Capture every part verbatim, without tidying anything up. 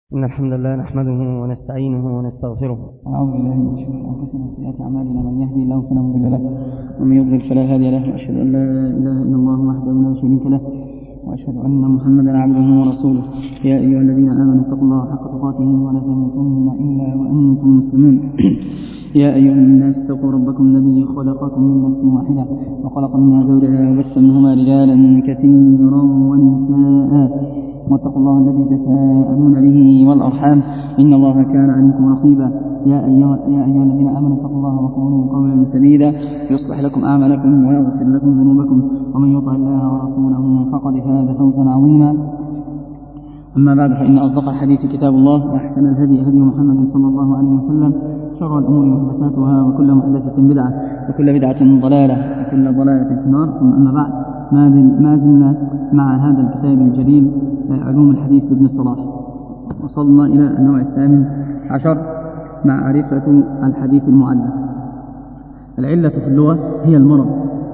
إن الحمد لله نحمده ونستعينه ونستغفره ونعوذ بالله من شرور أنفسنا وسيئات أعمالنا، من يهدي الله فلا مضل له ومن يضلل فلا هادي له، وأشهد أن لا إله إلا الله وحده لا شريك له، وأشهد أن محمدا عبده ورسوله. يا أيها الذين آمنوا اتقوا الله حق تقاته ولا تموتن إلا وأنتم مسلمون. يا أيها الناس اتقوا ربكم الذي خلقكم من نفس واحدة وخلق منها زوجها وبث منهما رجالا كثيرا ونساء، واتقوا الله الذي تساءلون به والأرحام إن الله كان عليكم رقيبا. يا أيها, يا أيها الذين آمنوا اتقوا الله وقولوا قولا سديدا يصلح لكم أعمالكم ويغفر لكم ذنوبكم، ومن يطع الله ورسوله فقد فاز فوزا عظيما. أما بعد، فإن أصدق الحديث كتاب الله، وأحسن الهدي هدي محمد صلى الله عليه وسلم، شر الأمور محدثاتها، وكل محدثة بدعة، وكل بدعة ضلالة، وكل ضلالة في النار. ثم أما بعد، ما زلنا مع هذا الكتاب الجليل علوم الحديث لابن الصلاح، وصلنا إلى النوع الثامن عشر، معرفة الحديث المعلق. العلة في اللغة هي المرض.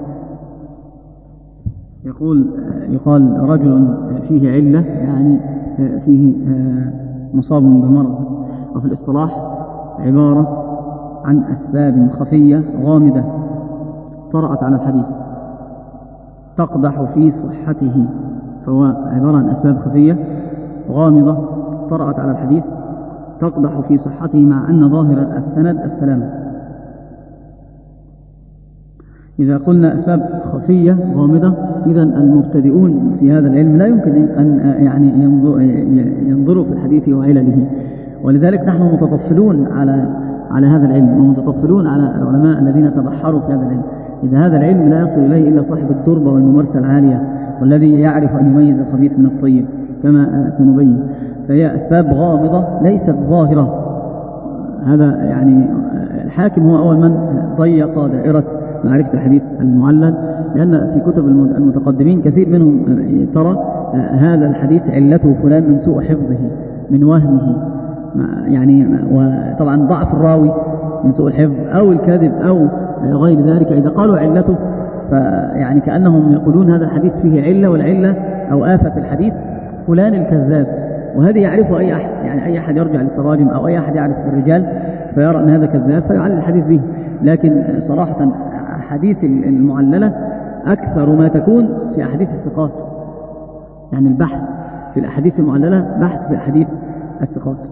يقول يقال رجل فيه علة، يعني فيه مصاب بمرض. وفي الاصطلاح عبارة عن أسباب خفية غامضة طرأت على الحديث تقدح في صحته، فهو عبارة عن أسباب خفية غامضة طرأت على الحديث تقدح في صحته، مع أن ظاهر السند السلامة. إذا قلنا أسباب خفية غامضة، إذن المبتدئون في هذا العلم لا يمكن أن يعني ينظروا في الحديث وعلله، ولذلك نحن متطفلون على على هذا العلم، ومتطفلون على العلماء الذين تبحروا في هذا العلم. إذا هذا العلم لا يصل إليه إلا صاحب التربة والممارسة العالية، والذي يعرف أن يميز الخبيث من الطيب كما سنبين. فهي أسباب غامضة ليست ظاهرة. هذا يعني الحاكم هو أول من ضيق دائرة معرفة الحديث المعلل، لأن في كتب المتقدمين كثير منهم ترى هذا الحديث علته فلان من سوء حفظه، من وهمه، يعني وطبعا ضعف الراوي من سوء الحفظ أو الكذب أو غير ذلك. إذا قالوا علته فيعني كأنهم يقولون هذا الحديث فيه علة، والعلة أو آفة الحديث فلان الكذاب، وهذا يعرفه أي أحد، يعني أي أحد يرجع للتراجم أو أي أحد يعرف الرجال فيرى أن هذا كذاب فيعلل الحديث به. لكن صراحة حديث المعللة أكثر ما تكون في أحاديث الثقات، يعني البحث في الأحاديث المعللة بحث في أحاديث الثقات.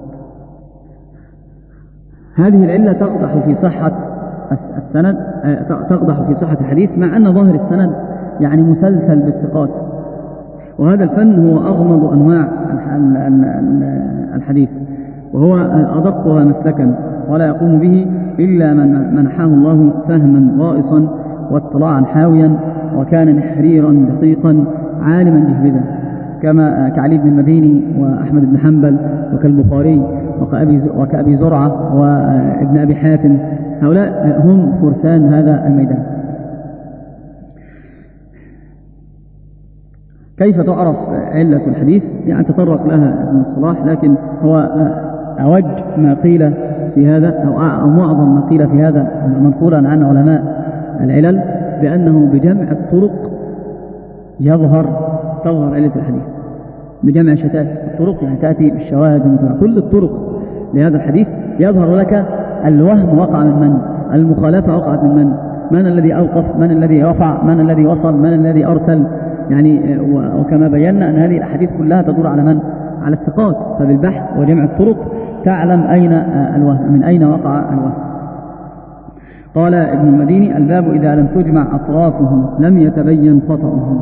هذه العلة تقدح في صحة السند، تقدح في صحة الحديث، مع أن ظاهر السند يعني مسلسل بالثقات. وهذا الفن هو أغمض أنواع الحديث، وهو أدقها مسلكا، ولا يقوم به إلا من منحه الله فهما غائصا واطلاعا حاويا، وكان نحريرا دقيقا عالما جهبذا، كما كعلي بن المديني وأحمد بن حنبل وكالبخاري وكأبي زرعة وابن أبي حاتم. هؤلاء هم فرسان هذا الميدان. كيف تعرف علة الحديث؟ يعني تطرق لها ابن الصلاح، لكن هو أوج ما قيل في هذا أو معظم ما قيل في هذا منقولا عن علماء العلل، بأنه بجمع الطرق يظهر تظهر علة الحديث. بجمع شتات الطرق، يعني تأتي بالشواهد ومتابعة كل الطرق لهذا الحديث، يظهر لك الوهم وقع من من، المخالفة وقعت من من، من الذي أوقف، من الذي رفع، من الذي وصل، من الذي أرسل. يعني وكما بينا أن هذه الأحاديث كلها تدور على من؟ على الثقات. فبالبحث وجمع الطرق تعلم أين الوهم، من أين وقع الوهم. قال ابن المديني: الباب إذا لم تجمع أطرافه لم يتبين خطأه.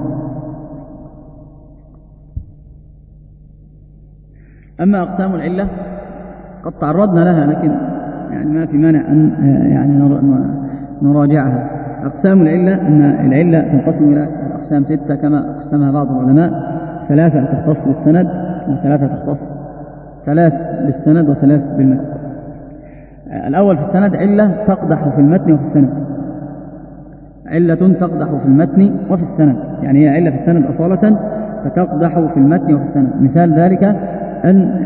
أما أقسام العلة قد تعرضنا لها، لكن يعني ما في مانع أن يعني نراجعها. أقسام العلة أن العلة تنقسم إلى أقسام ستة كما قسمها بعض العلماء: ثلاثة تختص بالسند، وثلاثة تختص ثلاث بالسند وثلاث بالمتن. الأول في السند علة تقدح في المتن وفي السند، علة تقدح في المتن وفي السند، يعني هي علة في السند أصالة فتقدح في المتن وفي السند. مثال ذلك أن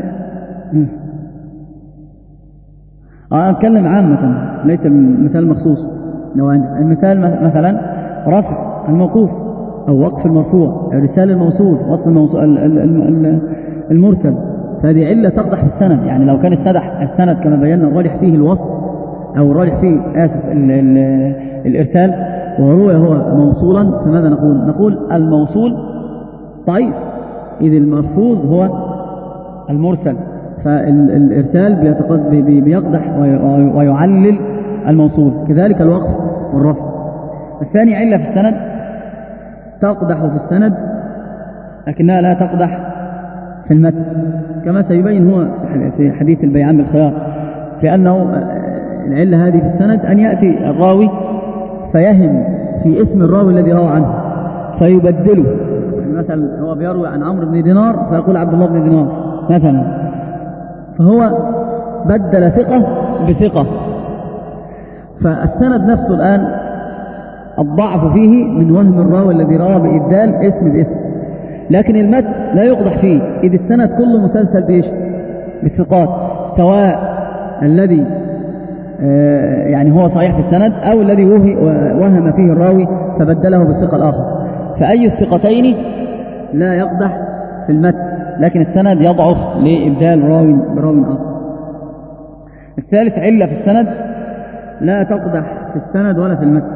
أتكلم عامة ليس مثال مخصوص. المثال مثلا رفع الموقوف أو وقف المرفوع، إرسال الموصول، وصل المرسل، فهذه علة تقدح في السند. يعني لو كان السند السند كما بينا الراجح فيه الوصل أو الراجح فيه آسف ال ال الإرسال وروي هو موصولا، فماذا نقول؟ نقول الموصول ضعيف، إذ الملفوظ هو المرسل، فالإرسال بيقدح ويعلل الموصول. كذلك الوقف والرفع. الثاني علة في السند تقدح في السند لكنها لا تقدح في المتن، كما سيبين هو في حديث البيعان بالخيار، في أنه العلة هذه في السند أن يأتي الراوي فيهم في اسم الراوي الذي روى عنه فيبدله. مثلا هو بيروي عن عمرو بن دينار فيقول عبد الله بن دينار مثلا، فهو بدل ثقة بثقة. فالسند نفسه الآن الضعف فيه من وهم الراوي الذي روى بإبدال اسم باسم، لكن المتن لا يقدح فيه، إذ السند كله مسلسل بإيش؟ بالثقات، سواء الذي آه يعني هو صحيح في السند أو الذي وهم فيه الراوي فبدله بالثقة الآخر. فأي الثقتين لا يقدح في المتن، لكن السند يضعف لإبدال راوي براوي آخر. الثالث علة في السند لا تقدح في السند ولا في المتن.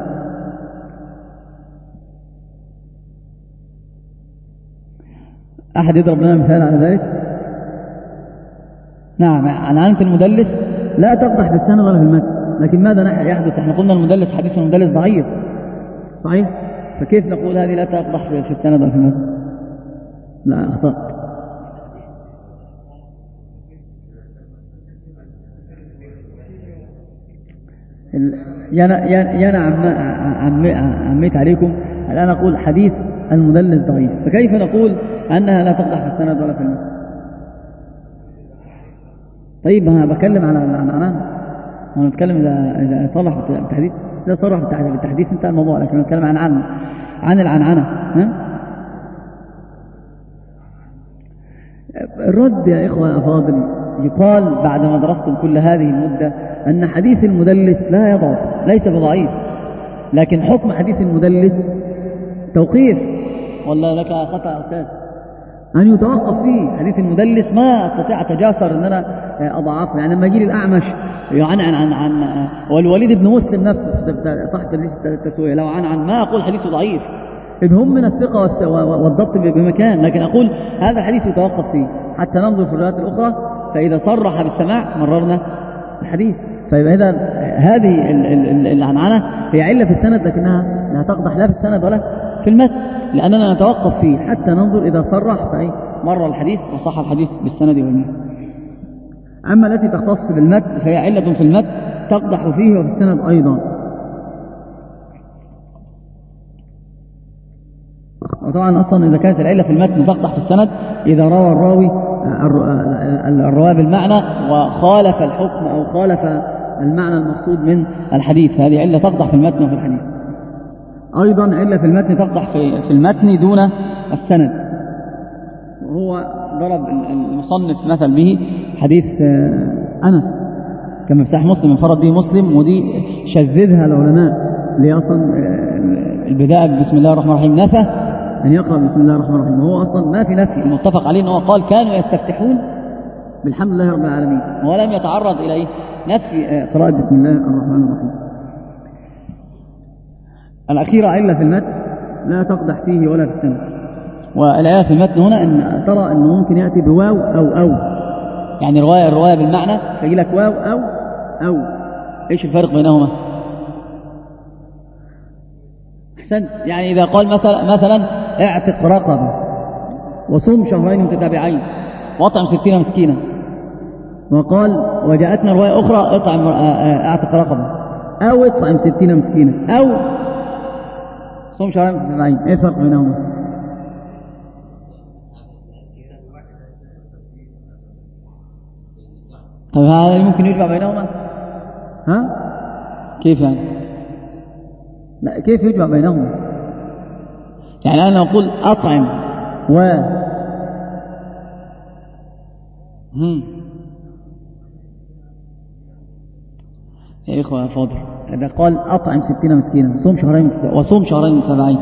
أحد يضرب لنا مثال على ذلك؟ نعم، عنعنة المدلس لا تقدح في السند ولا في المتن، لكن ماذا يحدث؟ احنا قلنا المدلس حديث المدلس ضعيف صحيح، فكيف نقول هذه لا تقدح في السند ولا في المتن؟ لا، أخطأت. يانا عميت عليكم الآن أقول حديث المدلس ضعيف، فكيف نقول أنها لا تقدح في السند ولا في المتن؟ طيب أنا بكلم على العنعنة، أنا بتكلم إذا إذا صلح بالتحديث، إذا صرح بالتحديث انتهى الموضوع، لكن بتكلم عن عن عن العنعنة. ها؟ الرد يا إخوة الأفاضل يقال بعدما درستم كل هذه المدة أن حديث المدلس لا يضعف، ليس بضعيف، لكن حكم حديث المدلس توقيف. ولا لك خطأ يا أستاذ؟ أن يتوقف فيه حديث المدلس، ما أستطيع أتجاسر أن أنا أضعفه. يعني لما يجي لي الأعمش عن عن عن, عن والوليد بن مسلم نفسه صح تدريس التسوية لو عن عن ما أقول حديثه ضعيف، إذ هم من الثقة والضبط بمكان، لكن أقول هذا الحديث يتوقف فيه حتى ننظر في الروايات الأخرى، فإذا صرح بالسماع مررنا الحديث. فيبقى إذا هذه العنعنة هي علة في السند، لكنها لا تقدح لا في السند ولا في المتن، لأننا نتوقف فيه حتى ننظر إذا صرح فأي مر الحديث وصح الحديث بالسند والمتن. أما التي تختص بالمتن فهي علة في المتن تقدح فيه وفي السند أيضا. وطبعا أصلا إذا كانت العلة في المتن تقدح في السند إذا روى الراوي الرواية بالمعنى وخالف الحكم أو خالف المعنى المقصود من الحديث، فهذه علة تقدح في المتن وفي الحديث. أيضا علة في المتن تقدح في المتن دون السند، وهو ضرب المصنف مثل به حديث أنس كما في صحيح مسلم انفرد به مسلم، ودي شذذها العلماء اللي أصلا البداية بسم الله الرحمن الرحيم نفى أن يقرأ بسم الله الرحمن الرحيم، وهو أصلا ما في نفي، المتفق عليه أنه قال كانوا يستفتحون بالحمد لله رب العالمين، ولم يتعرض إلى نفي قراءة بسم الله الرحمن الرحيم. الأخيرة علة في المتن لا تقدح فيه ولا في السند. والآية في المتن هنا أن ترى أنه ممكن يأتي بواو أو أو، يعني رواية الرواية بالمعنى فيجي لك واو أو أو، إيش الفرق بينهما؟ أحسن، يعني إذا قال مثلا مثلا اعتق رقبة وصوم شهرين متتابعين واطعم ستين مسكينا، وقال وجاءتنا رواية أخرى اطعم اعتق رقبة أو اطعم ستين مسكينا أو صوم شهرين متتابعين، إيه الفرق بينهما؟ طيب هذا ممكن يجمع بينهما؟ ها؟ كيف يعني؟ لا، كيف يجمع بينهما؟ يعني أنا أقول أطعم و هم يا إخوة يا فاضل، إذا قال أطعم ستين مسكينا صوم شهرين وصوم شهرين متتابعين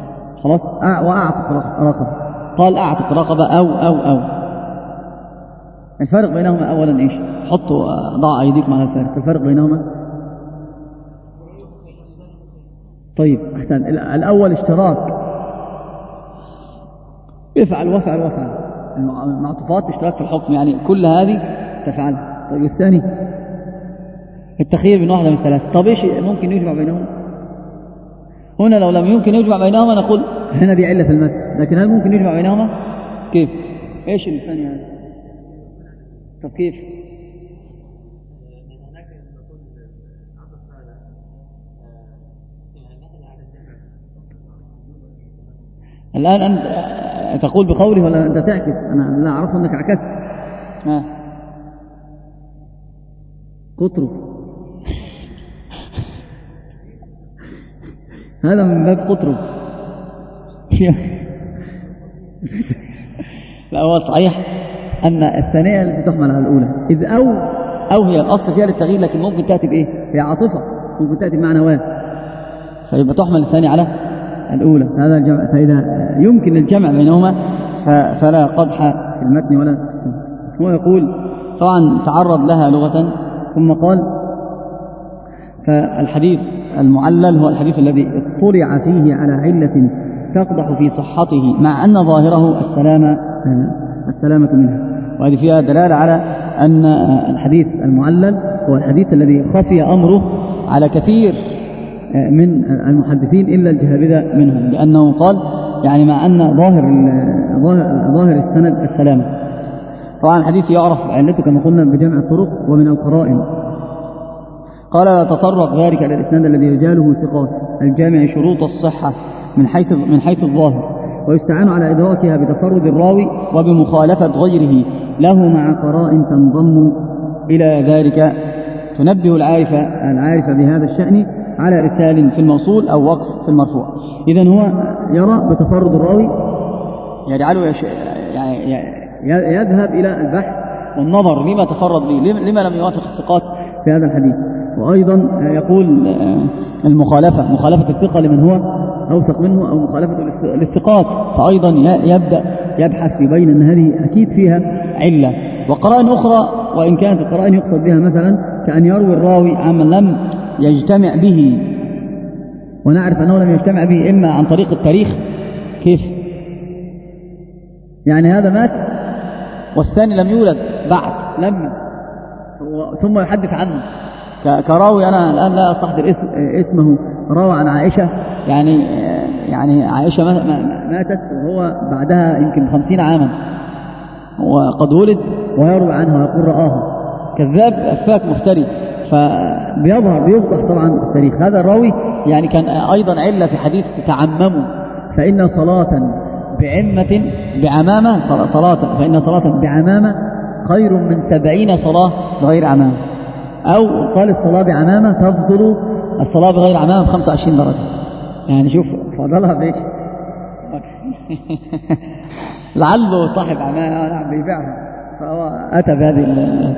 خلاص، وأعتق رقبة، قال أعتق رقبة أو أو أو الفرق بينهما أولا إيش؟ حطوا ضع أيديكم على الفرق. الفرق بينهما طيب أحسن. الأول اشتراك افعل وافعل وافعل، المعطوفات اشتراك في الحكم، يعني كل هذه تفعلها. طيب الثاني التخيير بين واحدة من ثلاثة. طب إيش ممكن يجمع بينهم؟ هنا لو لم يمكن يجمع بينهما نقول هنا دي علة في المتن، لكن هل ممكن يجمع بينهما؟ كيف؟ إيش الثاني هذا؟ طب كيف؟ الآن أنت تقول بقولي ولا أنت تعكس؟ أنا لا أعرف أنك عكست. ها قطرب هذا من باب قطرب. لا هو صحيح أن الثانية التي تحمل على الأولى، إذ أو أو هي الأصل فيها للتغيير، لكن ممكن تأتي بإيه؟ هي عاطفة، ممكن تأتي بمعنى واحد، فيبقى تحمل الثانية على الأولى. هذا الجمع. فإذا يمكن الجمع بينهما فلا قدح في المتن ولا في السنة. هو يقول طبعا تعرض لها لغة، ثم قال فالحديث المعلل هو الحديث الذي اطلع فيه على علة تقدح في صحته مع أن ظاهره السلامة السلامة منها. وهذه فيها دلالة على أن الحديث المعلل هو الحديث الذي خفي أمره على كثير من المحدثين إلا الجهابذة منهم، لأنه قال يعني مع أن ظاهر ظاهر السند السلامة. طبعا الحديث يعرف علته كما قلنا بجمع الطرق ومن القرائن. قال لا تطرق ذلك إلى الإسناد الذي رجاله ثقات الجامع شروط الصحة من حيث من حيث الظاهر، ويستعان على إدراكها بتفرد الراوي وبمخالفة غيره له مع قرائن تنضم إلى ذلك تنبه العارف العارف بهذا الشأن على إرسال في الموصول أو وقف في المرفوع. إذن هو يرى بتفرد الراوي يجعله يش... يعني يذهب إلى البحث والنظر لما تفرد به، لما لم يوافق الثقات في هذا الحديث. وأيضا يقول المخالفة مخالفة الثقة لمن هو أوثق منه، أو مخالفة للثقات، فأيضا يبدأ يبحث يبين أن هذه أكيد فيها علة. وقرائن أخرى وإن كانت القرائن يقصد بها مثلا كأن يروي الراوي عمن لم يجتمع به، ونعرف أنه لم يجتمع به إما عن طريق التاريخ، كيف يعني هذا مات والثاني لم يولد بعد لما ثم يحدث عنه، كراوي أنا الآن لا أستحضر اسمه روى عن عائشة، يعني يعني عائشة ماتت وهو بعدها يمكن خمسين عاما وقد ولد ويروي عنها ويقول رآها، كذاب أفاك مفتري، فبيظهر بيوضح طبعا التاريخ. هذا الراوي يعني كان أيضا علة في حديث تعمموا فإن صلاة بعمة بعمامة صلاة فإن صلاة بعمامة خير من سبعين صلاة بغير عمامة، أو قال الصلاة بعمامة تفضل الصلاة بغير عمامة بخمسة وعشرين درجة. يعني شوف فضلها بإيش؟ لعله صاحب عمامة بيبيعها فهو أتى بهذه ال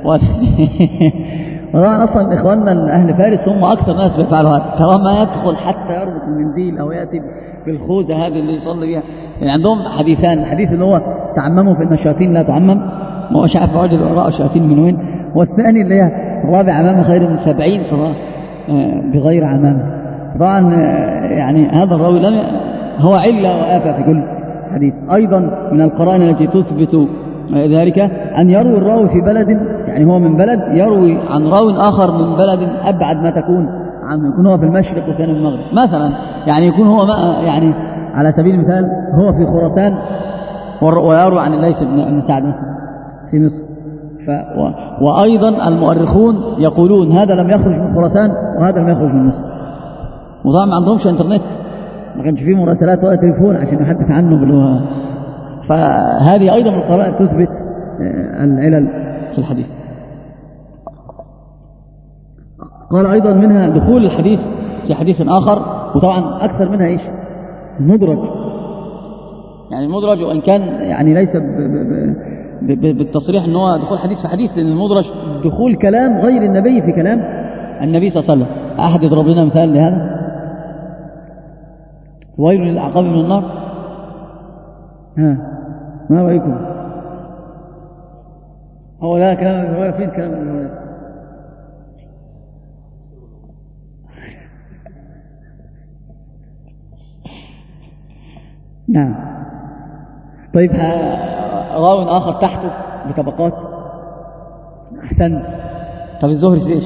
وطبعا أصلا إخواننا أهل فارس هم أكثر ناس بيفعلوا هذا، طالما يدخل حتى يربط المنديل أو يأتي بالخوذة هذه اللي يصلي بها. يعني عندهم حديثان، الحديث اللي هو تعمموا فإن الشياطين لا تعمم، ما هو شعب عجل وراء الشياطين من وين، والثاني اللي هي صلاة بعمامة خير من سبعين صلاة بغير عمامة. طبعا يعني هذا الراوي لم هو علة وآفة في كل حديث. أيضا من القرائن التي تثبت ذلك أن يروي الراوي في بلد، يعني هو من بلد يروي عن راو آخر من بلد أبعد ما تكون عنه، يكون هو في المشرق وثاني في المغرب مثلا، يعني يكون هو يعني على سبيل المثال هو في خراسان ويروي عن الليث بن سعد مثلا في مصر. ف و... وأيضا المؤرخون يقولون هذا لم يخرج من خراسان وهذا لم يخرج من مصر، وطبعا ما عندهمش انترنت، ما كانش فيه مراسلات ولا تليفون عشان يحدث عنه بالو... فهذه أيضا من القرائن تثبت العلل في الحديث. قال أيضا منها دخول الحديث في حديث آخر، وطبعا أكثر منها إيش؟ المدرج، يعني المدرج وإن كان يعني ليس ب... ب... ب... بالتصريح أنه دخول حديث في حديث، لأن المدرج دخول كلام غير النبي في كلام النبي صلى الله عليه وسلم. أحد يضرب لنا مثال لهذا؟ ويل للأعقاب من النار. ها ما رأيكم؟ هو لا كلام ابن هريرة فين كلام ابن هريرة؟ نعم. طيب راو آخر تحته بطبقات أحسن. طب الزهري في إيش؟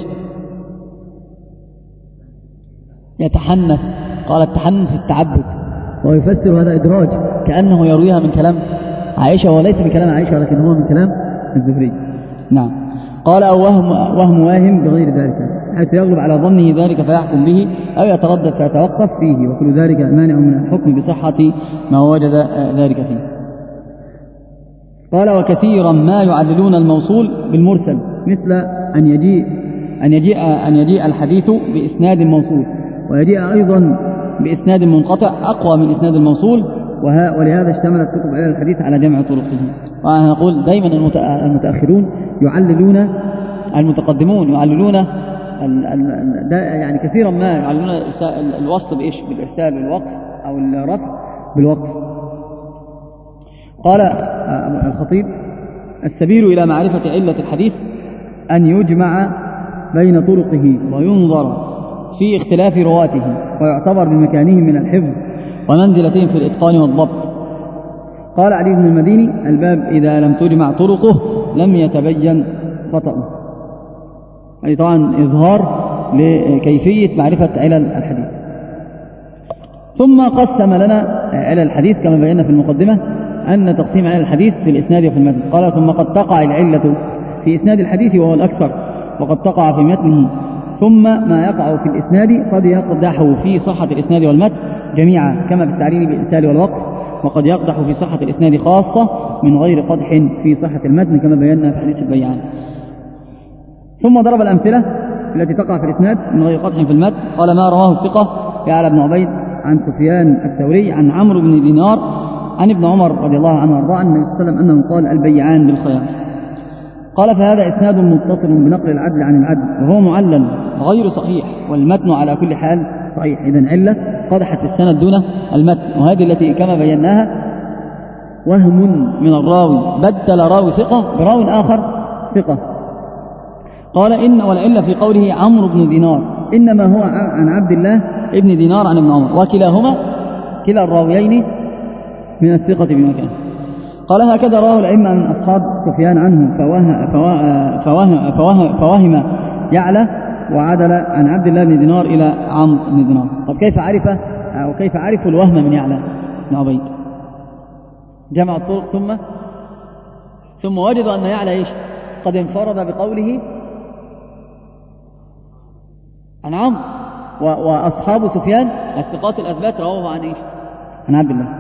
يتحنث، قال التحنث التعبد، ويفسر هذا إدراج كأنه يرويها من كلام عائشة وليس من كلام عائشة ولكن هو من كلام الزهري. نعم. قال أو وهم, وهم واهم بغير ذلك حيث يغلب على ظنه ذلك فيحكم به أو يتردد فيتوقف فيه، وكل ذلك مانع من الحكم بصحة ما وجد ذلك فيه. قال وكثيرا ما يعللون الموصول بالمرسل مثل أن يجيء أن يجيء أن يجيء الحديث بإسناد موصول ويجيء أيضا بإسناد منقطع أقوى من إسناد الموصول، ولهذا اشتملت كتب علل الحديث على جمع طرقه. وأنا نقول دائما المتأخرون يعللون المتقدمون يعللون يعني كثيرا ما يعللون الوصل بإيش؟ بالإرسال والوقف أو الرفع بالوقف. قال الخطيب السبيل إلى معرفة علة الحديث أن يجمع بين طرقه وينظر في اختلاف رواته ويعتبر بمكانهم من الحفظ ومنزلتهم في الإتقان والضبط. قال علي بن المديني الباب إذا لم تجمع طرقه لم يتبين خطأه، يعني طبعا إظهار لكيفية معرفة علل الحديث. ثم قسم لنا علل الحديث كما بينا في المقدمة أن تقسيم علل الحديث في الإسناد وفي المتن. قال ثم قد تقع العلة في إسناد الحديث وهو الأكثر، وقد تقع في متنه، ثم ما يقع في الإسناد قد يقدح في صحة الإسناد والمتن جميعا كما بالتعليل بالإرسال والوقف، وقد يقدح في صحة الإسناد خاصة من غير قدح في صحة المتن كما بينا في حديث البيعان. ثم ضرب الأمثلة التي تقع في الإسناد من غير قدح في المتن. قال ما رواه الثقة يعلى بن عبيد عن سفيان الثوري عن عمرو بن دينار عن ابن عمر رضي الله عنه وارضاه عن النبي صلى الله عليه وسلم أنه قال البيعان بالخيار. قال فهذا إسناد متصل بنقل العدل عن العدل وهو معلل غير صحيح، والمتن على كل حال صحيح. إذن علة قدحت السند دون المتن، وهذه التي كما بيناها وهم من الراوي بدل راوي ثقة براوي آخر ثقة. قال إن والعلة في قوله عمرو بن دينار إنما هو عن عبد الله ابن دينار عن ابن عمر، وكلاهما كلا الراويين من الثقة بمكان. قال هكذا رواه الأئمة من أصحاب سفيان عنه فوه فوه فوه فوه فوهم يعلى وعدل عن عبد الله بن دينار إلى عمرو بن دينار. طب كيف عرف أو كيف عرفوا الوهم من يعلى بن عبيد؟ جمع الطرق ثم ثم وجدوا أن يعلى إيش؟ قد انفرد بقوله عن عمرو، وأصحاب سفيان الثقات الأثبات رواه عن إيش؟ عن عبد الله.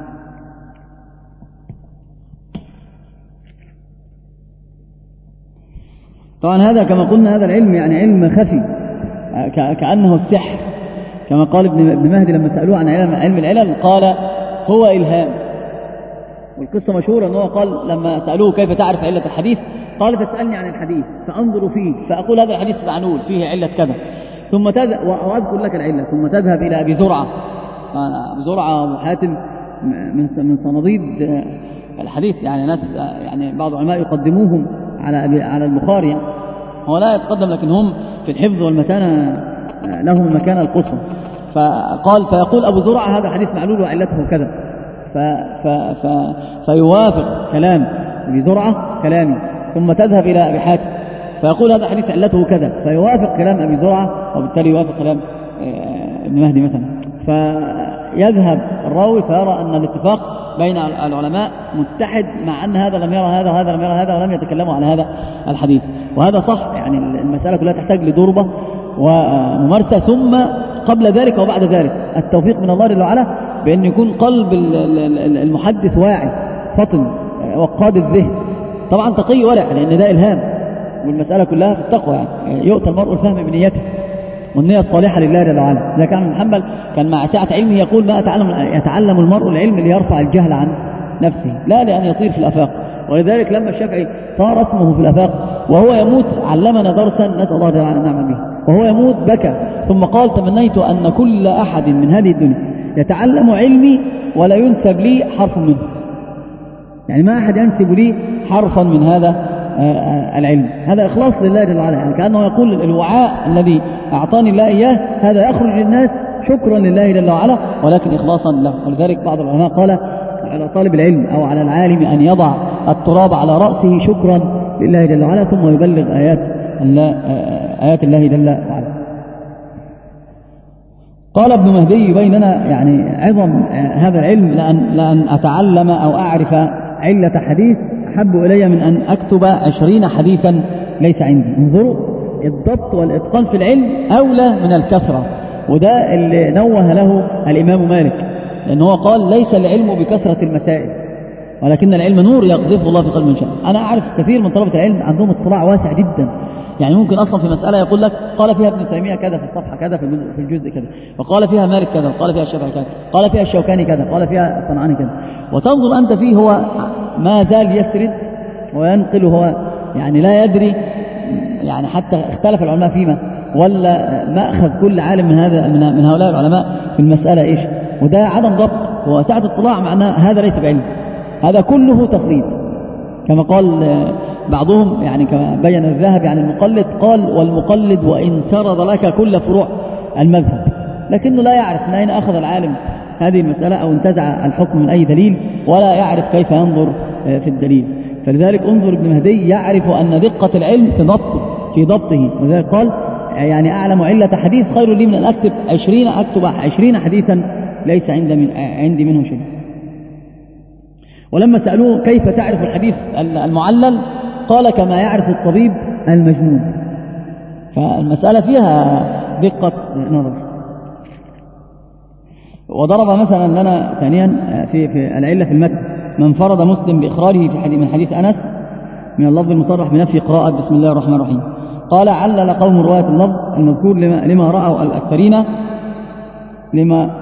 طبعا هذا كما قلنا هذا العلم يعني علم خفي كأنه السحر، كما قال ابن مهدي لما سألوه عن علم العلل قال هو إلهام. والقصة مشهورة أنه قال لما سألوه كيف تعرف علة الحديث قال تسألني عن الحديث فأنظر فيه فأقول هذا الحديث معنول فيه علة كذا ثم تذهب وأذكر لك العلة ثم تذهب إلى أبي زرعة. أبي زرعة أبو حاتم من من صناديد الحديث، يعني ناس يعني بعض العلماء يقدموهم على على البخاري، هو لا يتقدم لكن هم في الحفظ والمتانة لهم المكانة القصوى. فقال فيقول أبو زرعة هذا حديث معلول وعلته كذا، ف ف ف فيوافق كلام أبي زرعة كلامي، ثم تذهب إلى أبي حاتم فيقول هذا حديث علته كذا فيوافق كلام أبي زرعة وبالتالي يوافق كلام ابن مهدي مثلا. فيذهب الراوي فيرى أن الاتفاق بين العلماء متحد مع أن هذا لم يرى هذا وهذا لم يرى هذا ولم يتكلموا على هذا الحديث، وهذا صح. يعني المسألة كلها تحتاج لضربة وممارسة، ثم قبل ذلك وبعد ذلك التوفيق من الله جل وعلا بأن يكون قلب المحدث واعي فطن وقاد الذهن، طبعا تقي ورع لأن ده إلهام، والمسألة كلها في التقوى. يعني يؤتى المرء الفهم بنيته والنية الصالحة لله جل وعلا. إذا كان محمد كان مع سعة علمه يقول ما يتعلم, يتعلم المرء العلم ليرفع الجهل عن نفسه لا لأن يطير في الأفاق. ولذلك لما الشافعي طار اسمه في الأفاق وهو يموت علمنا درسا نسأل الله جل وعلا أن نعمل به، وهو يموت بكى ثم قال تمنيت أن كل أحد من هذه الدنيا يتعلم علمي ولا ينسب لي حرف منه، يعني ما أحد ينسب لي حرفا من هذا العلم. هذا إخلاص لله جل وعلا، يعني كأنه يقول الوعاء الذي أعطاني الله إياه هذا يخرج للناس شكرا لله جل وعلا ولكن إخلاصا له. ولذلك بعض العلماء قال على طالب العلم أو على العالم أن يضع التراب على رأسه شكرا لله جل وعلا ثم يبلغ آيات الله, آيات الله جل وعلا. قال ابن مهدي يبين لنا يعني عظم هذا العلم، لأن, لأن أتعلم أو أعرف علة حديث أحب إلي من أن أكتب عشرين حديثا ليس عندي. انظروا الضبط والإتقان في العلم أولى من الكثرة، وده اللي نوه له الإمام مالك، لأنه هو قال ليس العلم بكثرة المسائل ولكن العلم نور يقذفه الله في قلب من شاء. أنا أعرف كثير من طلبة العلم عندهم اطلاع واسع جدا، يعني ممكن أصلا في مسألة يقول لك قال فيها ابن تيمية كذا في الصفحة كذا في الجزء, في الجزء كذا، وقال فيها مالك كذا، وقال فيها الشافعي كذا، قال فيها الشوكاني كذا، قال فيها الصنعاني كذا، وتنظر أنت فيه هو ما زال يسرد وينقل، هو يعني لا يدري يعني حتى اختلف العلماء فيما ولا مأخذ كل عالم من هذا من هؤلاء العلماء في المسألة إيش، وده عدم ضبط وسعة اطلاع، معناه هذا ليس بعلم، هذا كله تقليد كما قال بعضهم، يعني كما بين الذهبي عن المقلد قال والمقلد وإن سرد لك كل فروع المذهب لكنه لا يعرف من أين أخذ العالم هذه المسألة أو انتزع الحكم من أي دليل ولا يعرف كيف ينظر في الدليل. فلذلك انظر ابن مهدي يعرف أن دقة العلم في ضبطه في ضبطه ولذلك قال يعني أعلم علة حديث خير لي من أن أكتب عشرين أكتب عشرين حديثا ليس عند من عندي منه شيء. ولما سألوه كيف تعرف الحديث المعلل قال كما يعرف الطبيب المجنون. فالمسألة فيها دقة نظر. وضرب مثلا لنا ثانيا في, في العلة في المتن من فرض مسلم بإخراجه في حديث من حديث أنس من اللفظ المصرح بنفي قراءة بسم الله الرحمن الرحيم. قال علل قوم رواية اللفظ المذكور لما, لما رأوا الأكثرين لما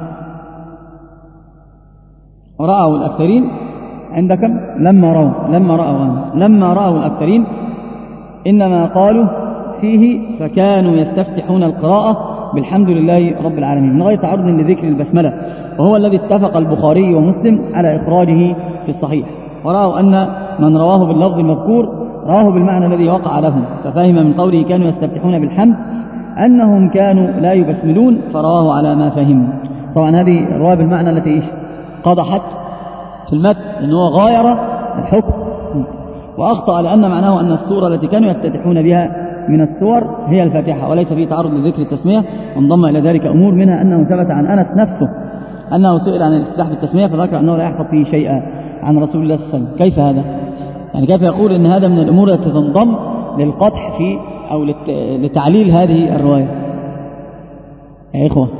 رأوا الأكثرين عندكم لما رأوا لما رأوا لما رأوا الأكثرين إنما قالوا فيه فكانوا يستفتحون القراءة بالحمد لله رب العالمين من غير تعرض لذكر البسملة، وهو الذي اتفق البخاري ومسلم على إخراجه في الصحيح. ورأوا أن من رواه باللفظ المذكور رواه بالمعنى الذي وقع لهم، ففهم من قوله كانوا يستفتحون بالحمد أنهم كانوا لا يبسملون فرواه على ما فهموا. طبعا هذه رواه بالمعنى التي إيش قضحت في المتن أنه غاير الحكم وأخطأ، لأن معناه أن السورة التي كانوا يفتتحون بها من السور هي الفاتحة وليس فيه تعرض لذكر التسمية. وانضم إلى ذلك أمور منها أنه ثبت عن أنس نفسه أنه سئل عن الافتتاح بالتسمية فذكر أنه لا يحفظ فيه شيئا عن رسول الله صلى الله عليه وسلم. كيف هذا؟ يعني كيف يقول أن هذا من الأمور التي تنضم للقطح في أو لتعليل هذه الرواية؟ يا إخوة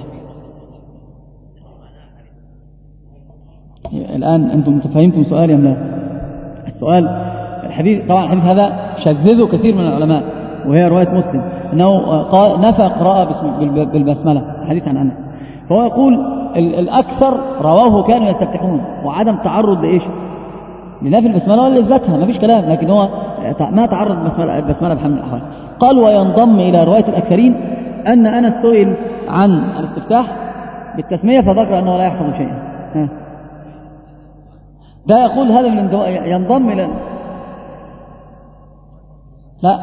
الآن أنتم فهمتم سؤالي أم لا؟ السؤال الحديث طبعا الحديث هذا شذذه كثير من العلماء وهي رواية مسلم أنه قال نفى قراءة بالبسملة حديث عن أنس، فهو يقول الأكثر رواه كانوا يستفتحون وعدم تعرض لإيش لنفي البسملة ولا لذاتها ما فيش كلام، لكن هو ما تعرض البسملة بحمل الأحوال. قال وينضم إلى رواية الأكثرين أن أنس سئل عن الاستفتاح بالتسمية فذكر أنه لا يحفظ شيئا. ده يقول هذا من ينضم إلى لا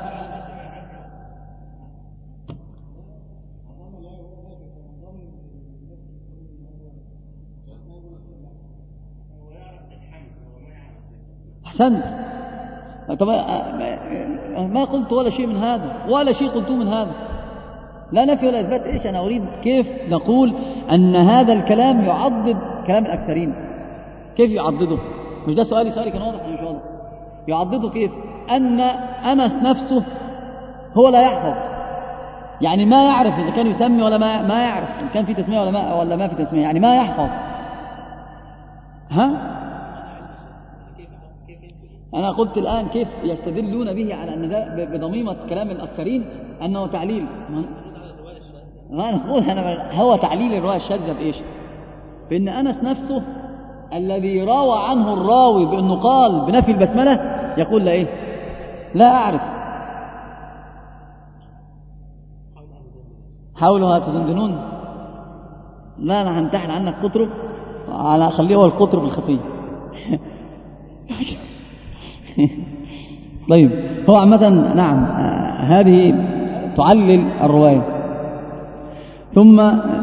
أحسنت. طب ما قلت ولا شيء من هذا ولا شيء قلت من هذا، لا نفي ولا إثبات. إيش أنا أريد كيف نقول أن هذا الكلام يعضد كلام الأكثرين؟ كيف يعضده؟ مش ده سؤالي، سؤالي كان واضح إن شاء الله. يعضده كيف؟ أن أنس نفسه هو لا يحفظ، يعني ما يعرف إذا كان يسمي ولا ما ما يعرف إن كان في تسمية ولا ما ولا ما في تسمية، يعني ما يحفظ. ها؟ أنا قلت الآن كيف يستدلون به على أن ذا بضميمة كلام الأكثرين أنه تعليل. ما نقول أنا هو تعليل الرواية الشاذة بإيش؟ بأن أنس نفسه الذي روى عنه الراوي بأنه قال بنفي البسملة يقول لا إيه؟ لا أعرف. حاولوا تدندنون. لا أنا هنتحل عنك قطرب على خليه هو القطرب الخفي. طيب هو عامة نعم هذه تعلل الرواية. ثم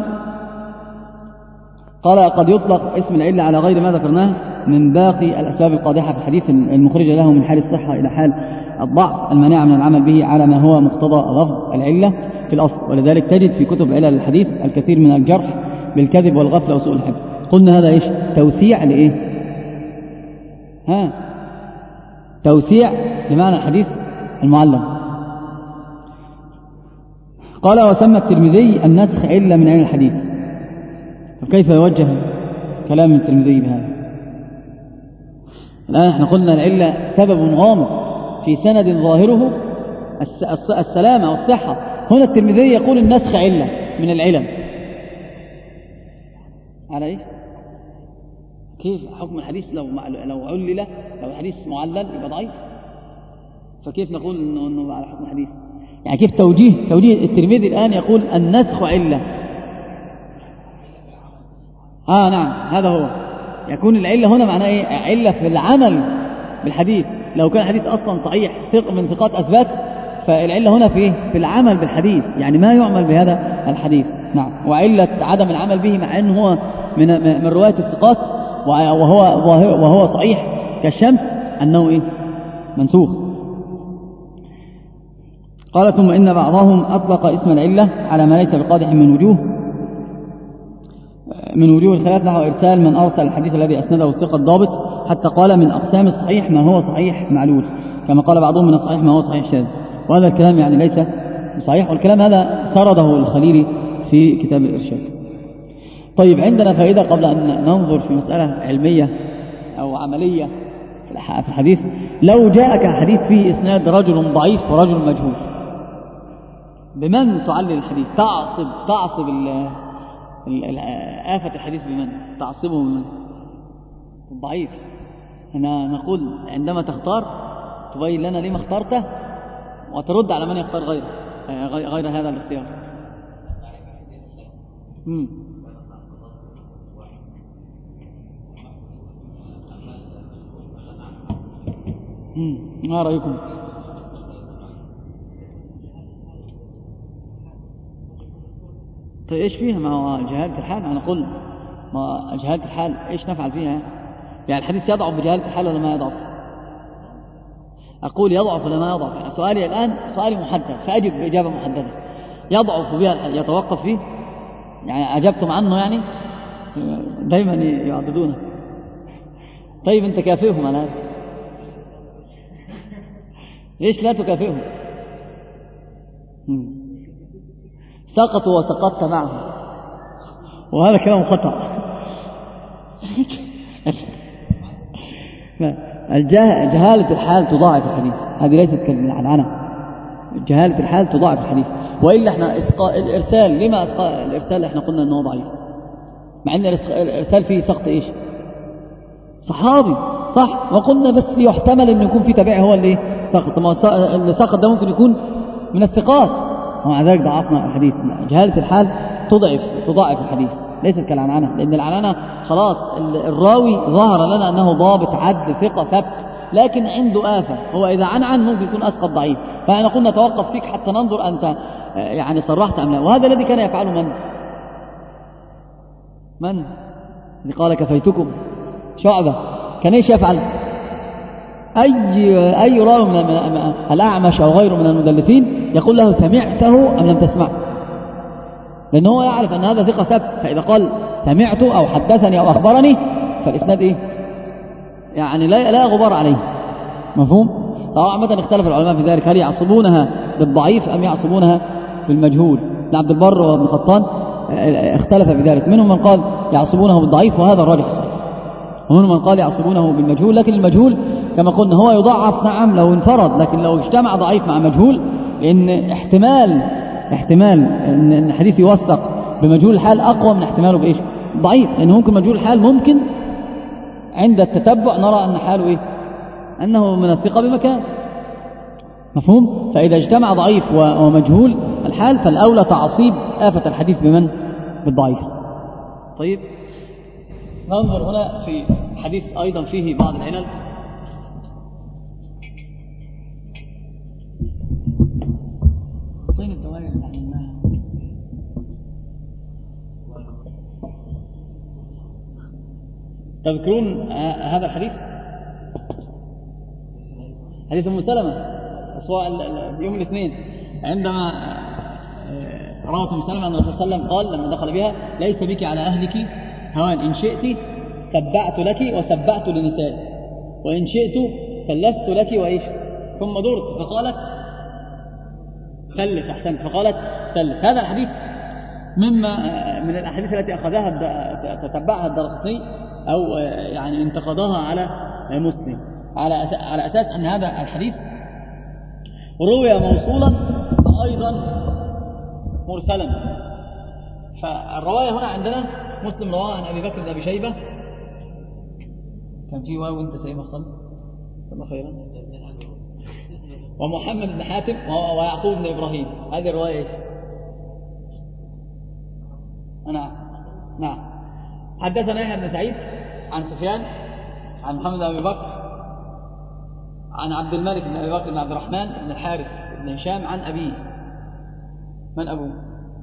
قال قد يطلق اسم العلة على غير ما ذكرناه من باقي الأسباب القادحة في الحديث المخرجة له من حال الصحة إلى حال الضعف المانعة من العمل به على ما هو مقتضى لفظ العلة في الأصل. ولذلك تجد في كتب علل الحديث الكثير من الجرح بالكذب والغفلة وسوء الحفظ. قلنا هذا إيش؟ توسيع لإيه؟ ها توسيع لمعنى الحديث المعلم. قال وسمى الترمذي النسخ علة من علم الحديث. فكيف يوجه كلام الترمذي بهذا؟ الآن احنا قلنا العلة سبب غامض في سند ظاهره السلامة والصحة. هنا الترمذي يقول النسخ علة من العلم. على ايه؟ كيف حكم الحديث لو لو علل لو الحديث معلل يبقى ضعيف؟ فكيف نقول انه انه على حكم الحديث؟ يعني كيف توجيه توجيه الترمذي الآن يقول النسخ علة؟ اه نعم هذا هو. يكون العلة هنا معناه ايه؟ علة في العمل بالحديث. لو كان الحديث اصلا صحيح ثق من ثقات اثبات، فالعلة هنا في ايه؟ في العمل بالحديث، يعني ما يعمل بهذا الحديث. نعم. وعلة عدم العمل به مع انه هو من من رواية الثقات وهو ظاهر وهو صحيح كالشمس انه ايه؟ منسوخ. قال ثم إن بعضهم أطلق اسم العلة على ما ليس بقادح من وجوه من وجوه الخلاف نحو إرسال من أرسل الحديث الذي أسنده الثقة الضابط، حتى قال من أقسام الصحيح ما هو صحيح معلول، كما قال بعضهم من الصحيح ما هو صحيح شاذ. وهذا الكلام يعني ليس صحيح، والكلام هذا سرده الخليلي في كتاب الإرشاد. طيب عندنا فائدة قبل أن ننظر في مسألة علمية أو عملية في الحديث. لو جاءك حديث فيه إسناد رجل ضعيف ورجل مجهول، بمن تعلل الحديث؟ تعصب تعصب آفة الحديث بمن؟ تعصبه بمن؟ الضعيف. هنا نقول عندما تختار تبين لنا لما اخترته وترد على من يختار غيره غير هذا الاختيار. امم ما رأيكم؟ طيب ايش فيها؟ ما هو جهالة الحال. انا اقول ما جهالة الحال ايش نفعل فيها؟ يعني الحديث يضعف بجهالة الحال ولا ما يضعف؟ اقول يضعف ولا ما يضعف؟ يعني سؤالي الان سؤالي محدد فاجب باجابة محددة. يضعف بها يتوقف فيه؟ يعني اجبتم عنه يعني دايما يعضدونه. طيب انت كافئهم على هذا، ليش لا تكافئهم؟ سقطوا وسقطت معهم، وهذا كلام خطأ. جهالة الحال تضاعف الحديث، هذه ليست كالعنعنة. جهالة الحال تضاعف الحديث. وإلا احنا إسقاء الإرسال، لما إسقاء الإرسال احنا قلنا أنه ضعيف مع أن الإرسال فيه سقط إيش؟ صحابي صح، وقلنا بس يحتمل أن يكون في تبعه هو اللي سقط. ما اللي سقط ده ممكن يكون من الثقات، ومع ذلك ضعفنا الحديث. جهالة الحال تضعف تضاعف الحديث، ليست كالعنعنة. لأن العنعنة خلاص الراوي ظهر لنا أنه ضابط عدل ثقة ثبت، لكن عنده آفة، هو إذا عنعن ممكن يكون أسقط ضعيف. فأنا قلنا نتوقف فيك حتى ننظر أنت يعني صرحت أم لا. وهذا الذي كان يفعله من من اللي قال كفيتكم؟ شعبة. كان ايش يفعل؟ أي أي راوي من الأعمش أو غيره من المدلسين يقول له سمعته أم لم تسمع، لأنه هو يعرف أن هذا ثقة ثبت. فإذا قال سمعته أو حدثني أو أخبرني فالإسناد إيه؟ يعني لا لا غبار عليه. مفهوم؟ طبعا عامة اختلف العلماء في ذلك، هل يعصبونها بالضعيف أم يعصبونها بالمجهول؟ ابن البر وابن خطان اختلف في ذلك. منهم من قال يعصبونه بالضعيف وهذا الراجح الصحيح، ومنهم من قال يعصبونه بالمجهول. لكن المجهول كما قلنا هو يضعف نعم لو انفرد، لكن لو اجتمع ضعيف مع مجهول، لأن احتمال احتمال ان الحديث يوثق بمجهول الحال أقوى من احتماله بإيش؟ ضعيف. لأنه ممكن مجهول الحال ممكن عند التتبع نرى أن حاله إيه؟ أنه من الثقة بمكان. مفهوم؟ فإذا اجتمع ضعيف ومجهول الحال فالأولى تعصيب آفة الحديث بمن؟ بالضعيف. طيب ننظر هنا في حديث أيضا فيه بعض العلل. تذكرون هذا الحديث؟ حديث أم سلمة يوم الاثنين عندما روت أم سلمة أن الرسول صلى الله عليه وسلم قال لما دخل بها: ليس بك على أهلك هوان، إن شئت سبعت لك وسبعت لنسائي، وإن شئت ثلثت لك وإيش ثم درت. فقالت ثلث، أحسنت، فقالت ثلث. هذا الحديث مما من الأحاديث التي أخذها تتبعها الدرقطني أو يعني انتقدها على مسلم على على أساس أن هذا الحديث روي موصولا وأيضا مرسلا. فالرواية هنا عندنا مسلم رواه عن أبي بكر بن أبي شيبة، كان في واو وانت سايبها خالص، الله خيرا، ومحمد بن حاتم ويعقوب بن إبراهيم. هذه الرواية ايش؟ نعم نعم. حدثنا يحيى بن سعيد عن سفيان عن محمد بن أبي بكر عن عبد الملك بن أبي بكر بن عبد الرحمن بن الحارث بن هشام عن أبيه. من أبوه؟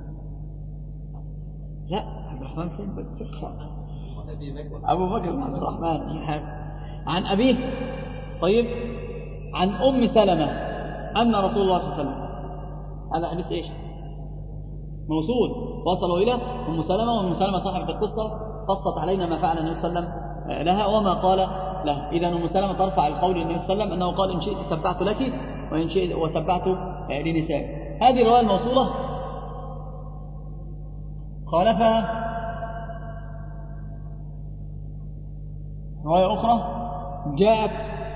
لا، عبد الرحمن فين بتقرأ؟ أبو بكر بن عبد الرحمن بن الحارث عن أبيه. طيب، عن أم سلمة أن رسول الله صلى الله عليه وسلم، هذا حديث إيش؟ موصول، وصلوا إلى أم سلمة، وأم سلمة صاحبة القصة قصت علينا ما فعل النبي صلى الله عليه وسلم لها وما قال لها. إذا أم سلمة ترفع القول للنبي صلى الله عليه وسلم أنه قال: إن شئت سبعت لك وإن شئت وسبعت لنسائي. هذه الرواية الموصولة خالفها رواية أخرى جاءت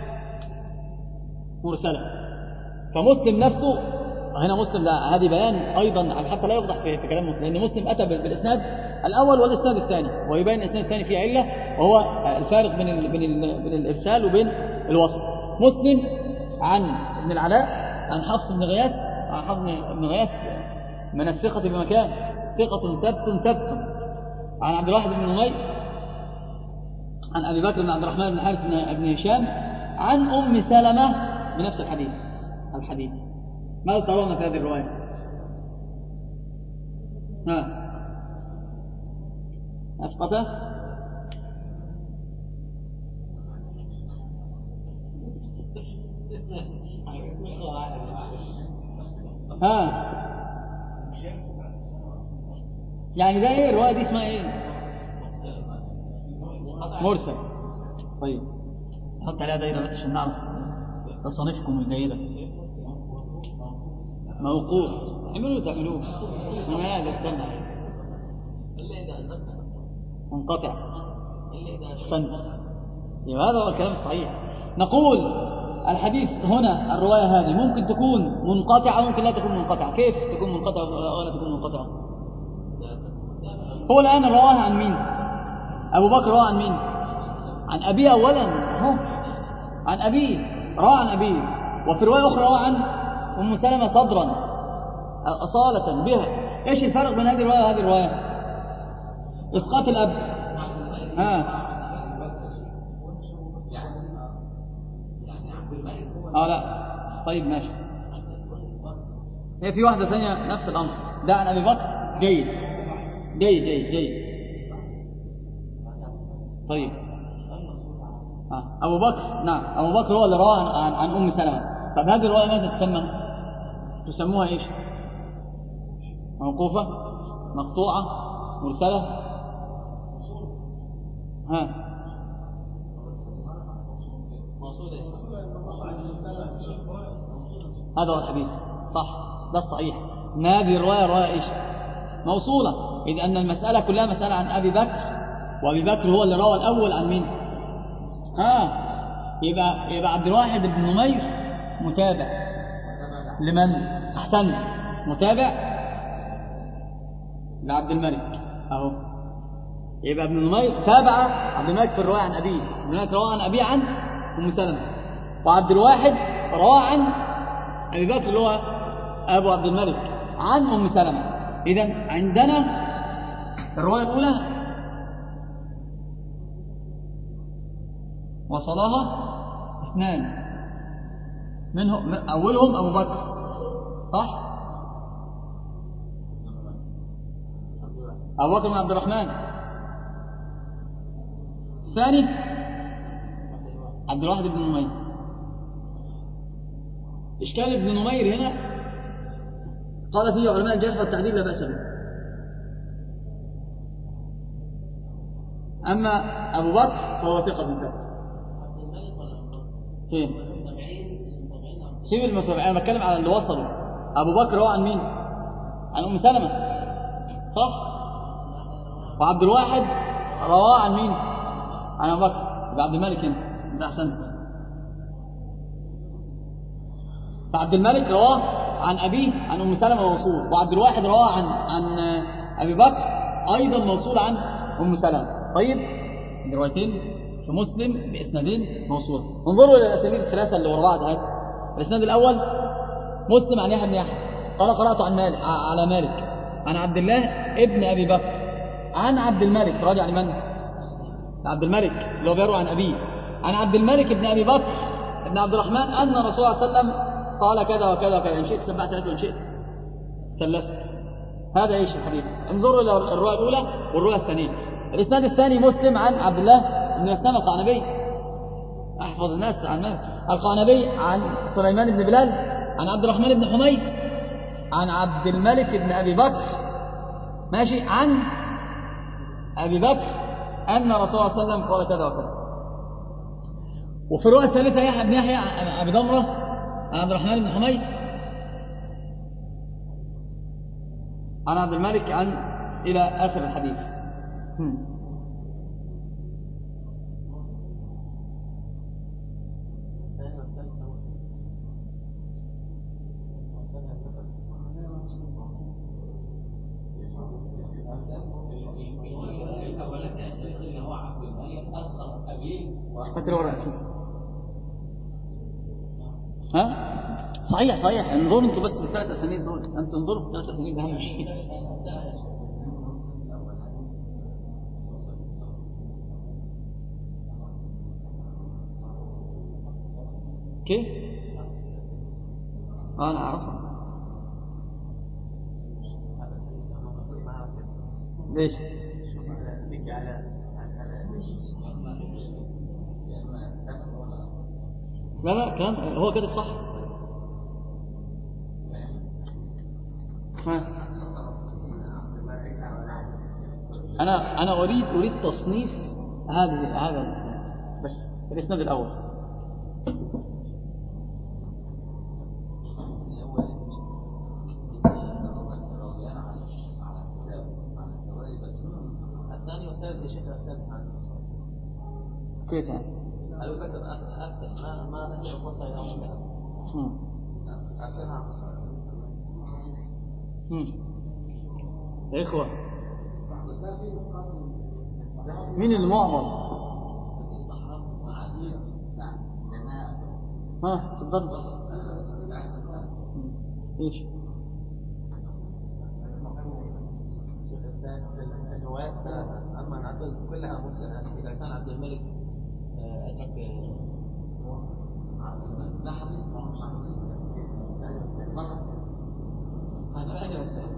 مرسلة. فمسلم نفسه هنا، مسلم ده هذه بيان أيضا حتى لا يوضح في كلام مسلم، لأن مسلم أتى بالإسناد الأول والإسناد الثاني، ويبين الإسناد الثاني فيه علة، وهو الفارق بين ال بين ال بين الإرسال وبين الوصل. مسلم عن ابن العلاء عن حفص بن غياث عن حفص بن غياث من الثقة بمكان، ثقة ثبت ثبت، عن عبد الواحد بن نمير عن أبي بكر بن عبد الرحمن بن الحارث بن هشام عن أم سلمة بنفس الحديث الحديث ماذا ترون في هذه الرواية؟ ها أسقطه؟ ها يعني ده ايه الرواية دي اسمها ايه؟ مرسل. طيب نحط عليها دايرة بس عشان نعرف تصنيفكم الجيدة. موقوف اعملوا تعملوه انا هذا استنى منقطع استنى. يبقى هذا هو الكلام الصحيح. نقول الحديث هنا الرواية هذه ممكن تكون منقطعة وممكن لا تكون منقطعة. كيف تكون منقطعة ولا تكون منقطعة؟ هو الآن رواها عن مين؟ أبو بكر رواه عن مين؟ عن أبيه أولا، هو عن أبيه، رواه عن أبيه. وفي رواية أخرى رواه عن أم سلمة صدرا أصالة بها. إيش الفرق بين هذه الرواية وهذه الرواية؟ إسقاط الأب. ها اه لا طيب ماشي. هي في واحدة ثانية نفس الأمر، ده عن أبي بكر. جيد جيد جيد جيد طيب. آه. أبو بكر، نعم أبو بكر هو اللي روى عن, عن, عن أم سلمة. طب هذه الرواية ماذا تسمى؟ تسموها إيش؟ موقوفة، مقطوعة، مرسلة؟ ها هذا هو الحديث صح، ده الصحيح ان هذه الروايه روايه ايش؟ موصوله. اذ ان المساله كلها مساله عن ابي بكر، وابي بكر هو اللي روى الاول عن مين؟ ها يبقى يبقى عبد الواحد بن نمير متابع لمن؟ احسن، متابع لعبد الملك اهو. يبقى ابن نمير تابع عبد الملك في الروايه عن ابيه. عبد الملك روى عن ابيه عن ام سلمة، وعبد الواحد روى عن أبي بكر اللي هو أبو عبد الملك عن أم سلمة. إذن عندنا الرواية الأولى وصلها اثنان منهم، أولهم أبو بكر صح؟ أبو بكر بن عبد الرحمن. الثاني عبد الواحد بن نمير. إشكال ابن نمير هنا قال فيه علماء الجرح والتعديل لا بأس به. أما أبو بكر فهو ثقة بالذات. فين؟ سيب المتابعين، أنا بتكلم على اللي وصلوا. أبو بكر هو عن مين؟ عن أم سلمة، صح؟ وعبد الواحد رواه عن مين؟ عن أبو بكر يبقى عبد الملك هنا، ده أحسن. فعبد الملك رواه عن أبيه عن أم سلمة موصول، وعبد الواحد رواه عن عن أبي بكر أيضا موصول عن أم سلمة. طيب الروايتين في مسلم بإسنادين موصول. انظروا إلى الأسانيد الثلاثة اللي ورا بعض. الإسناد الأول مسلم عن يحيى بن يحيى قال قرأت عن مالك على مالك عن عبد الله ابن أبي بكر عن عبد الملك، راجع لمن؟ عبد الملك اللي هو بيروي عن أبيه عن عبد الملك ابن أبي بكر ابن عبد الرحمن أن الرسول صلى الله عليه وسلم قال كذا وكذا وكذا، إن شئت سبعت لك وإن شئت ثلثت. هذا إيش الحديث؟ انظروا إلى الرواية الأولى والرواية الثانية. الإسناد الثاني مسلم عن عبد الله بن مسلم القعنبي، أحفظ الناس عن مالك القعنبي عن سليمان بن بلال عن عبد الرحمن بن حميد عن عبد الملك بن أبي بكر ماشي عن أبي بكر أن الرسول صلى الله عليه وسلم قال كذا وكذا. وفي الرواية الثالثة يحيى بن يحيى أبي ضمرة عن عبد الرحمن بن حميد عن عبد الملك عن إلى آخر الحديث. هم. ها صحيح صحيح. انظروا انتوا بس في الثلاث اسانيد دول، انتوا انظروا في الثلاث اسانيد اهم شيء. كيف؟ اه انا اعرفها. ليش؟ لا لا كلام هو كده صح. أنا أنا أريد أريد تصنيف هذه هذا الإسناد بس. الإسناد الأول الثاني والثالث يا شيخ الثالث عن الرسول كيف يعني؟ أبو بكر أرسل ما ما نسي القصة إلى مسلم أرسلها عن الرسول. يا إخوة مين المعمر؟ ها تفضل. ايش الروايات اما نعتبر كلها مرسله اذا كان عبد الملك ادرك لا حديث مش عن هذا ثاني والثالث.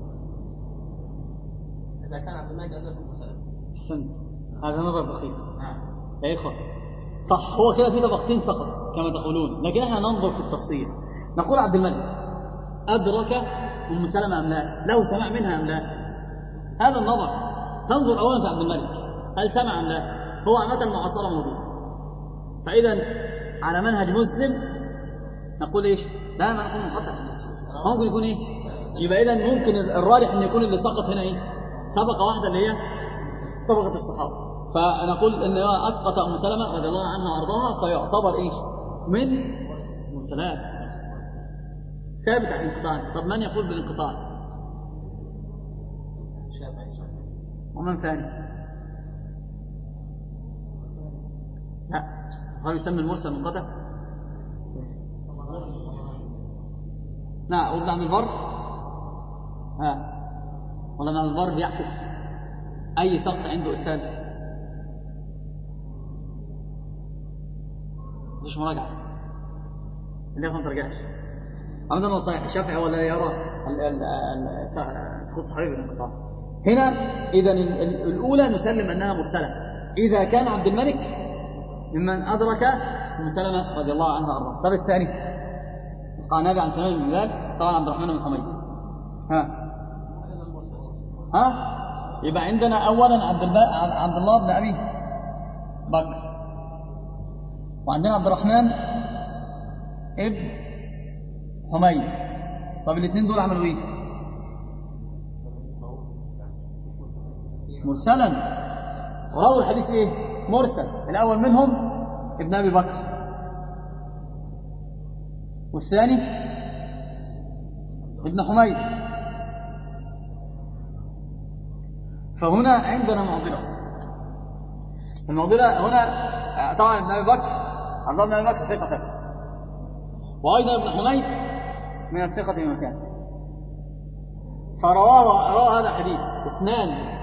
إذا كان عبد الملك أدرك المسلم. أحسنت. هذا نظر دقيق. يا إخوة صح، هو كده في طبقتين سقط كما تقولون، لكن احنا ننظر في التفصيل. نقول عبد الملك أدرك أم سلمة أم لا؟ له سمع منها أم لا؟ هذا النظر. تنظر أولا في عبد الملك هل سمع أم لا؟ هو عامة المعاصرة موجود. فإذا على منهج مسلم نقول إيش؟ لا ما نقول منقطع. ممكن يكون إيه؟ يبقى إذا ممكن الراجح أن يكون اللي سقط هنا إيه؟ طبقة واحدة اللي هي طبقة الصحابة. فنقول أن أسقط أم سلمة رضي الله عنها وأرضاها فيعتبر إيش؟ من مرسلات ثابت عن الانقطاع. طب من يقول بالانقطاع؟ ومن ثاني؟ لا، هل يسمى المرسل منقطع؟ نعم. وابن عبد البر ها ولا ابن عبد البر بيعكس أي سقط عنده إرسال؟ مش مراجعة اللي يفهم ترجعش. عمدا هو صحيح الشافعي ولا يرى سقوط صحيح بالانقطاع. هنا إذا الأولى نسلم أنها مرسلة إذا كان عبد الملك ممن أدرك أم سلمة رضي الله عنها أرضاه. طب الثاني القعنبي عن سلمان بن بلال طبعا عبد الرحمن بن حميد. ها ها يبقى عندنا أولا عبد, عبد الله بن أبي بكر، وعندنا عبد الرحمن ابن حميد. طب الاثنين دول عملوا ايه؟ مرسلا، ورووا الحديث ايه؟ مرسل. الاول منهم ابن ابي بكر، والثاني ابن حميد. فهنا عندنا معضله. المعضله هنا طبعا ابن ابي بكر عبد الله بن ابي بكر ثقه ثبت، وايضا ابن حميد من الثقه في مكان. فرواه روى هذا الحديث اثنان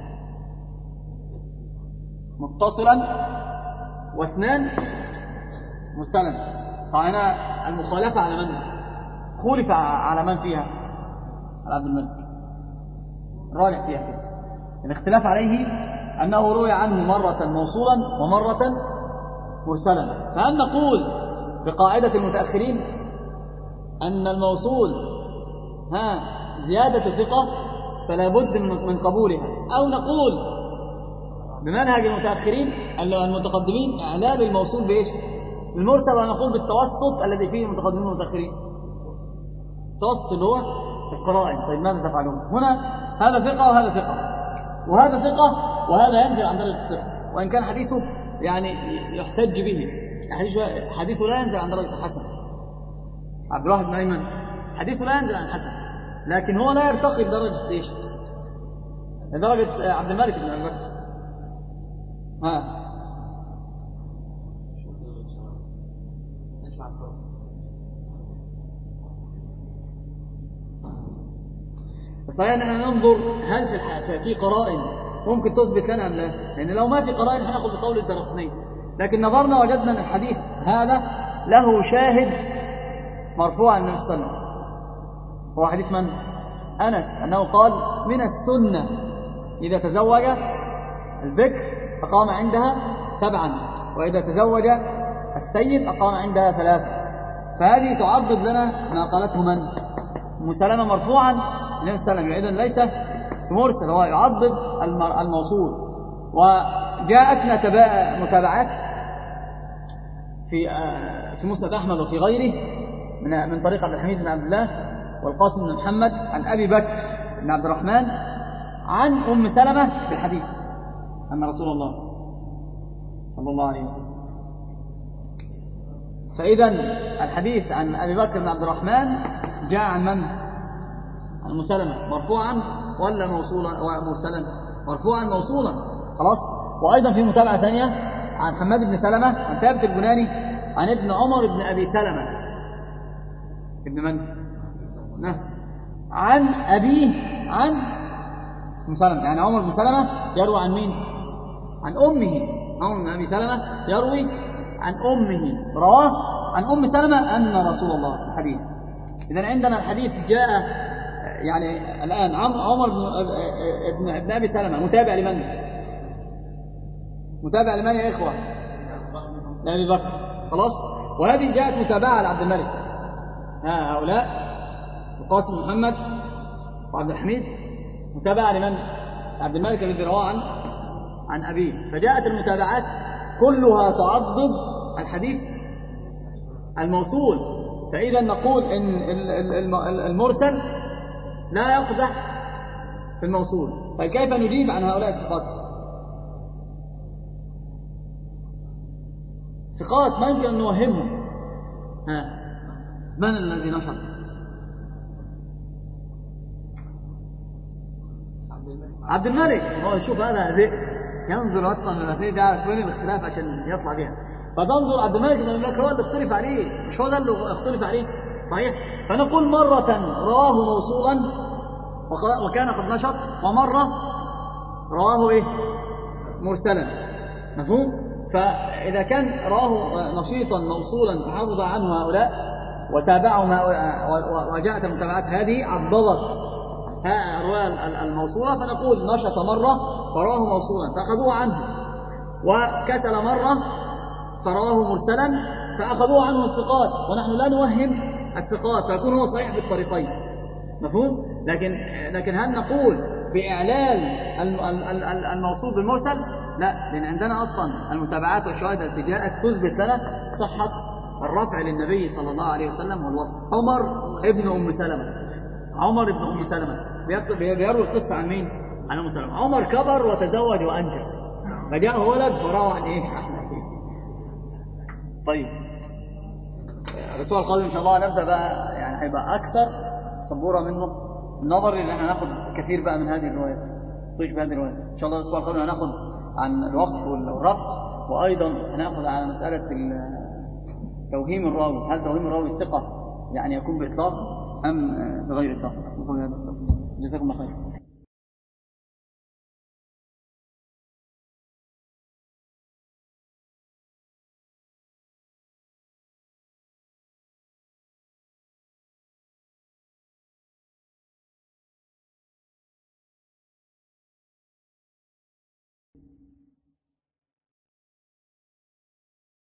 متصلا واثنان مرسلا. فهنا المخالفه على من؟ خولف على من فيها؟ على عبد الملك الراجح فيها كده. الاختلاف عليه أنه روي عنه مرة موصولا ومرة مرسلا. فهل نقول بقاعدة المتأخرين أن الموصول ها زيادة ثقة فلا بد من قبولها، أو نقول بمنهج المتأخرين المتقدمين إعلال الموصول بإيش؟ المرسل، ونقول بالتوسط الذي فيه المتقدمين والمتأخرين، التوسط اللي هو القرائن. طيب ماذا تفعلون؟ هنا هذا ثقة وهذا ثقة، وهذا ثقة وهذا ينزل عن درجة الثقة، وإن كان حديثه يعني يحتج به، حديثه لا ينزل عن درجة الحسن. عبد الواحد بن أيمن حديثه لا ينزل عن الحسن، لكن هو لا يرتقي بدرجة ايش؟ لدرجة عبد الملك بن أبي بكر. ها الصحيح ان احنا ننظر هل في في قرائن ممكن تثبت لنا ام لا، لان لو ما في قرائن هناخذ بقول الدرقطني. لكن نظرنا وجدنا ان الحديث هذا له شاهد مرفوع عن النبي صلى الله عليه وسلم، هو حديث من؟ انس، انه قال من السنه اذا تزوج البكر اقام عندها سبعا، واذا تزوج السيد اقام عندها ثلاثه. فهذه تعضد لنا ما قالته من؟ ام سلمة مرفوعا النبي صلى الله عليه وسلم، اذا ليس مرسل، هو يعضد الموصول. وجاءتنا متابعات في في مسند احمد وفي غيره من من طريق عبد الحميد بن عبد الله والقاسم بن محمد عن ابي بكر بن عبد الرحمن عن ام سلمة بالحديث ان رسول الله صلى الله عليه وسلم. فاذا الحديث عن ابي بكر بن عبد الرحمن جاء عن من؟ عن ام سلمة مرفوعا ولا موصولا ومرسلا؟ مرفوعا موصولا خلاص. وايضا في متابعه ثانيه عن حماد بن سلمة عن ثابت البناني عن ابن عمر بن ابي سلمة ابن من؟ نه. عن ابيه عن ام سلمة، يعني عمر بن سلمة يروي عن مين؟ عن امه. عمر بن ابي سلمة يروي عن امه، رواه عن ام سلمة ان رسول الله الحديث. اذا عندنا الحديث جاء يعني الآن عمر بن ابن أبي سلمة متابع لمن؟ متابع لمن يا إخوة؟ لأبي بكر خلاص. وهذه جاءت متابعة لعبد الملك. ها هؤلاء القاسم محمد وعبد الحميد متابعة لمن؟ عبد الملك الذي رواه عن عن أبيه. فجاءت المتابعات كلها تعضد الحديث الموصول. فإذا نقول إن المرسل لا يقدح في الموصول. فكيف نجيب عن هؤلاء الثقات؟ ثقات ما يمكن أن نوهمهم. ها من الذي نشط؟ عبد الملك. هو شوف هذا ذئب ينظر أصلا من الأسئلة يعرف وين الاختلاف عشان يطلع بها. فتنظر عبد الملك بن أبي بكر هو اللي اختلف عليه، مش هو ده اللي اختلف عليه صحيح. فنقول مرة رواه موصولا وكان قد نشط، ومرة رواه إيه؟ مرسلا. مفهوم؟ فإذا كان رواه نشيطا موصولا فحافظ عنه هؤلاء وتابعهم وجاءت المتابعات هذه عضضت ها الرواية الموصولة فنقول نشط مرة فراه موصولا فأخذوه عنه، وكسل مرة فراه مرسلا فأخذوه عنه الثقات، ونحن لا نوهم الثقات فيكون هو صحيح بالطريقين. مفهوم؟ لكن لكن هل نقول بإعلال الموصول بالمرسل؟ لا، لأن عندنا أصلا المتابعات والشواهد التي جاءت تثبت لنا صحة الرفع للنبي صلى الله عليه وسلم والوصف. عمر ابن أم سلمة عمر ابن أم سلمة بيروي القصة عن مين؟ عن أم سلمة. عمر كبر وتزوج وأنجب، فجاءه ولد فراوى عن إيه؟ طيب الأسبوع القادم إن شاء الله نبدأ بقى، يعني هيبقى أكثر صبورة منه النظر اللي احنا هناخد كثير بقى من هذه الروايات تشبه هذه الروايات. إن شاء الله الأسبوع القادم هناخد عن الوقف والرفع، وأيضا هناخد على مسألة توهيم الراوي، هل توهيم الراوي الثقة يعني يكون بإطلاق أم بغير إطلاق. جزاكم الله خير.